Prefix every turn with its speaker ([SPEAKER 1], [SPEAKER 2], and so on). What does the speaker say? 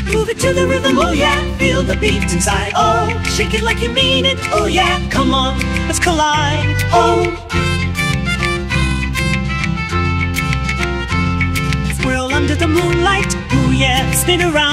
[SPEAKER 1] Move it to the rhythm, oh yeah. Feel the beat inside, oh. Shake it like you mean it, oh yeah. Come on, let's collide, oh. Swirl under the moonlight, oh yeah. Spin around